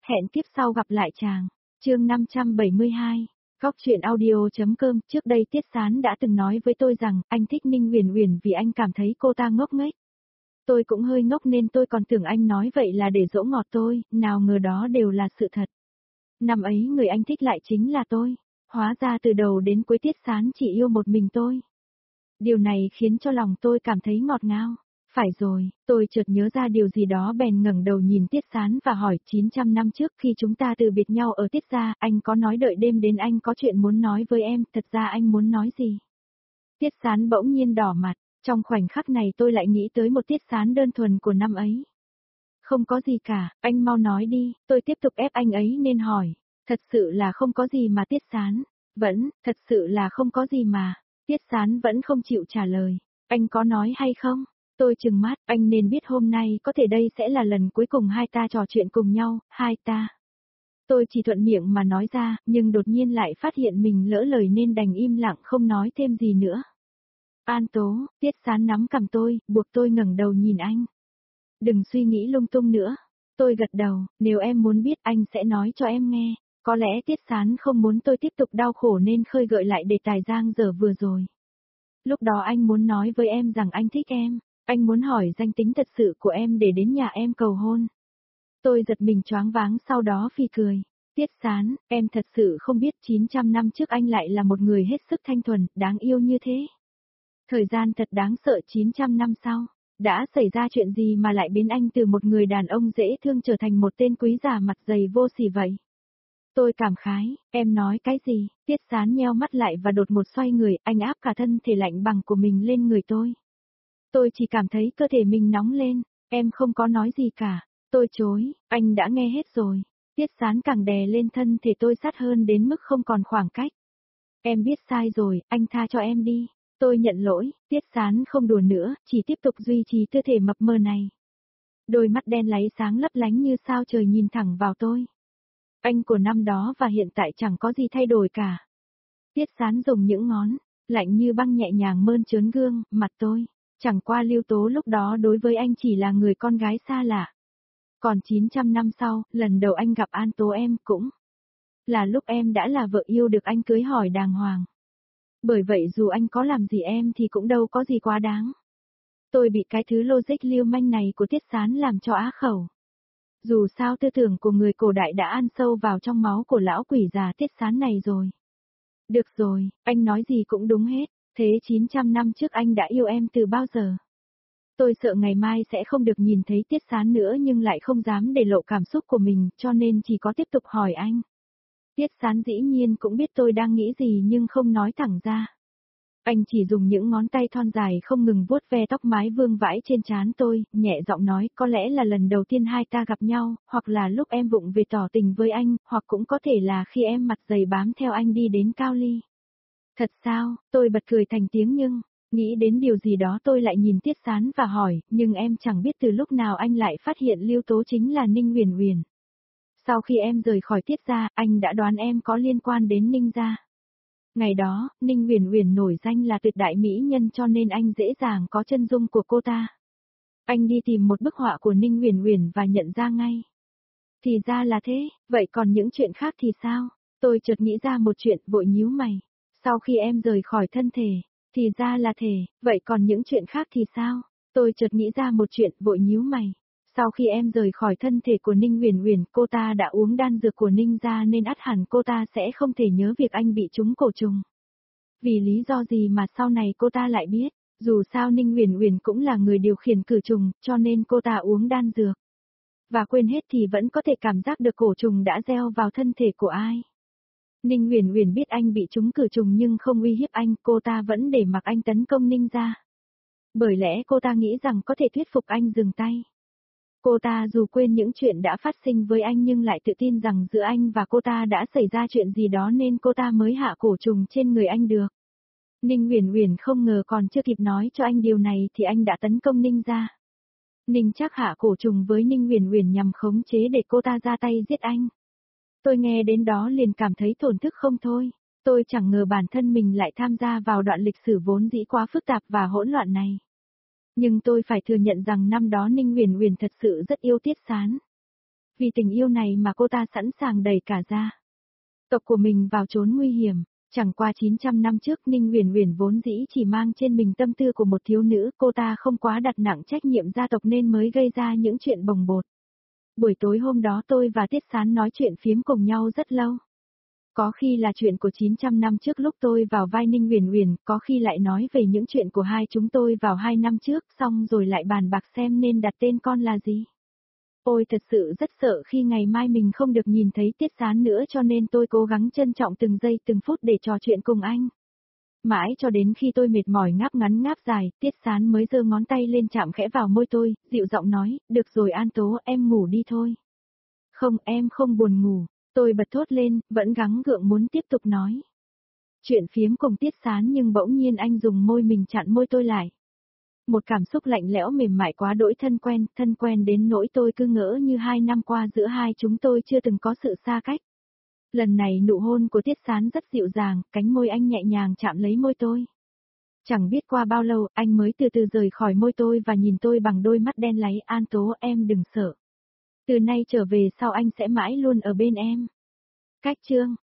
Hẹn kiếp sau gặp lại chàng. Chương 572. Góc truyện audio.com. Trước đây Tiết Sán đã từng nói với tôi rằng anh thích Ninh Uyển Uyển vì anh cảm thấy cô ta ngốc nghếch. Tôi cũng hơi ngốc nên tôi còn tưởng anh nói vậy là để dỗ ngọt tôi, nào ngờ đó đều là sự thật. Năm ấy người anh thích lại chính là tôi. Hóa ra từ đầu đến cuối Tiết Sán chỉ yêu một mình tôi. Điều này khiến cho lòng tôi cảm thấy ngọt ngào. Phải rồi, tôi chợt nhớ ra điều gì đó bèn ngẩng đầu nhìn Tiết Sán và hỏi 900 năm trước khi chúng ta từ biệt nhau ở Tiết gia, anh có nói đợi đêm đến anh có chuyện muốn nói với em, thật ra anh muốn nói gì? Tiết Sán bỗng nhiên đỏ mặt, trong khoảnh khắc này tôi lại nghĩ tới một Tiết Sán đơn thuần của năm ấy. Không có gì cả, anh mau nói đi, tôi tiếp tục ép anh ấy nên hỏi. Thật sự là không có gì mà Tiết Sán, thật sự là không có gì mà. Tiết Sán vẫn không chịu trả lời, anh có nói hay không? Tôi trừng mắt, anh nên biết hôm nay có thể đây sẽ là lần cuối cùng hai ta trò chuyện cùng nhau, hai ta. Tôi chỉ thuận miệng mà nói ra, nhưng đột nhiên lại phát hiện mình lỡ lời nên đành im lặng không nói thêm gì nữa. An Tố, Tiết Sán nắm cằm tôi, buộc tôi ngẩng đầu nhìn anh. Đừng suy nghĩ lung tung nữa. Tôi gật đầu, nếu em muốn biết anh sẽ nói cho em nghe. Có lẽ Tiết Sán không muốn tôi tiếp tục đau khổ nên khơi gợi lại đề tài giang dở vừa rồi. Lúc đó anh muốn nói với em rằng anh thích em. Anh muốn hỏi danh tính thật sự của em để đến nhà em cầu hôn. Tôi giật mình choáng váng sau đó phì cười. Tiết Sán, em thật sự không biết 900 năm trước anh lại là một người hết sức thanh thuần, đáng yêu như thế. Thời gian thật đáng sợ 900 năm sau. Đã xảy ra chuyện gì mà lại biến anh từ một người đàn ông dễ thương trở thành một tên quý giả mặt dày vô sỉ vậy? Tôi cảm khái, em nói cái gì? Tiết Sán nheo mắt lại và đột một xoay người, anh áp cả thân thể lạnh bằng của mình lên người tôi. Tôi chỉ cảm thấy cơ thể mình nóng lên, em không có nói gì cả. Tôi chối, anh đã nghe hết rồi. Tiết Sán càng đè lên thân thể tôi sát hơn đến mức không còn khoảng cách. Em biết sai rồi, anh tha cho em đi. Tôi nhận lỗi, Tiết Sán không đùa nữa, chỉ tiếp tục duy trì tư thể mập mờ này. Đôi mắt đen láy sáng lấp lánh như sao trời nhìn thẳng vào tôi. Anh của năm đó và hiện tại chẳng có gì thay đổi cả. Tiết Sán dùng những ngón, lạnh như băng nhẹ nhàng mơn trớn gương, mặt tôi. Chẳng qua Lưu Tố lúc đó đối với anh chỉ là người con gái xa lạ. Còn 900 năm sau, lần đầu anh gặp An Tố em cũng là lúc em đã là vợ yêu được anh cưới hỏi đàng hoàng. Bởi vậy dù anh có làm gì em thì cũng đâu có gì quá đáng. Tôi bị cái thứ logic lưu manh này của Tiết Sán làm cho á khẩu. Dù sao tư tưởng của người cổ đại đã ăn sâu vào trong máu của lão quỷ già Tiết Sán này rồi. Được rồi, anh nói gì cũng đúng hết. Thế 900 năm trước anh đã yêu em từ bao giờ? Tôi sợ ngày mai sẽ không được nhìn thấy Tiết Sán nữa nhưng lại không dám để lộ cảm xúc của mình cho nên chỉ có tiếp tục hỏi anh. Tiết Sán dĩ nhiên cũng biết tôi đang nghĩ gì nhưng không nói thẳng ra. Anh chỉ dùng những ngón tay thon dài không ngừng vuốt ve tóc mái vương vãi trên trán tôi, nhẹ giọng nói có lẽ là lần đầu tiên hai ta gặp nhau, hoặc là lúc em vụng về tỏ tình với anh, hoặc cũng có thể là khi em mặt dày bám theo anh đi đến Cao Ly. Thật sao, tôi bật cười thành tiếng nhưng, nghĩ đến điều gì đó tôi lại nhìn Tiết Sán và hỏi, nhưng em chẳng biết từ lúc nào anh lại phát hiện Lưu Tố chính là Ninh Uyển Uyển. Sau khi em rời khỏi Tiết gia, anh đã đoán em có liên quan đến Ninh gia. Ngày đó, Ninh Uyển Uyển nổi danh là tuyệt đại mỹ nhân cho nên anh dễ dàng có chân dung của cô ta. Anh đi tìm một bức họa của Ninh Uyển Uyển và nhận ra ngay. Thì ra là thế, vậy còn những chuyện khác thì sao? Tôi chợt nghĩ ra một chuyện, vội nhíu mày. Sau khi em rời khỏi thân thể, thì ra là thể, vậy còn những chuyện khác thì sao? Tôi chợt nghĩ ra một chuyện, vội nhíu mày. Sau khi em rời khỏi thân thể của Ninh Uyển Uyển, cô ta đã uống đan dược của Ninh gia nên ắt hẳn cô ta sẽ không thể nhớ việc anh bị trúng cổ trùng. Vì lý do gì mà sau này cô ta lại biết, dù sao Ninh Uyển Uyển cũng là người điều khiển cử trùng, cho nên cô ta uống đan dược. Và quên hết thì vẫn có thể cảm giác được cổ trùng đã gieo vào thân thể của ai. Ninh Uyển Uyển biết anh bị trúng cử trùng nhưng không uy hiếp anh, cô ta vẫn để mặc anh tấn công Ninh gia. Bởi lẽ cô ta nghĩ rằng có thể thuyết phục anh dừng tay. Cô ta dù quên những chuyện đã phát sinh với anh nhưng lại tự tin rằng giữa anh và cô ta đã xảy ra chuyện gì đó nên cô ta mới hạ cổ trùng trên người anh được. Ninh Uyển Uyển không ngờ còn chưa kịp nói cho anh điều này thì anh đã tấn công Ninh gia. Ninh Trác hạ cổ trùng với Ninh Uyển Uyển nhằm khống chế để cô ta ra tay giết anh. Tôi nghe đến đó liền cảm thấy thổn thức không thôi. Tôi chẳng ngờ bản thân mình lại tham gia vào đoạn lịch sử vốn dĩ quá phức tạp và hỗn loạn này. Nhưng tôi phải thừa nhận rằng năm đó Ninh Uyển Uyển thật sự rất yêu Tiết Sán. Vì tình yêu này mà cô ta sẵn sàng đẩy cả gia tộc của mình vào chốn nguy hiểm. Chẳng qua 900 năm trước Ninh Uyển Uyển vốn dĩ chỉ mang trên mình tâm tư của một thiếu nữ, cô ta không quá đặt nặng trách nhiệm gia tộc nên mới gây ra những chuyện bồng bột. Buổi tối hôm đó tôi và Tiết Sán nói chuyện phiếm cùng nhau rất lâu. Có khi là chuyện của 900 năm trước lúc tôi vào vai Ninh Uyển Uyển, có khi lại nói về những chuyện của hai chúng tôi vào 2 năm trước, xong rồi lại bàn bạc xem nên đặt tên con là gì. Ôi thật sự rất sợ khi ngày mai mình không được nhìn thấy Tiết Sán nữa cho nên tôi cố gắng trân trọng từng giây từng phút để trò chuyện cùng anh. Mãi cho đến khi tôi mệt mỏi ngáp ngắn ngáp dài, Tiết Sán mới giơ ngón tay lên chạm khẽ vào môi tôi, dịu giọng nói, được rồi An Tố, em ngủ đi thôi. Không, em không buồn ngủ, tôi bật thốt lên, vẫn gắng gượng muốn tiếp tục nói. Chuyện phiếm cùng Tiết Sán nhưng bỗng nhiên anh dùng môi mình chặn môi tôi lại. Một cảm xúc lạnh lẽo mềm mại quá đỗi thân quen đến nỗi tôi cứ ngỡ như 2 năm qua giữa hai chúng tôi chưa từng có sự xa cách. Lần này nụ hôn của Tiết Sán rất dịu dàng, cánh môi anh nhẹ nhàng chạm lấy môi tôi. Chẳng biết qua bao lâu, anh mới từ từ rời khỏi môi tôi và nhìn tôi bằng đôi mắt đen láy. An Tố, em đừng sợ. Từ nay trở về sau anh sẽ mãi luôn ở bên em. Cách chương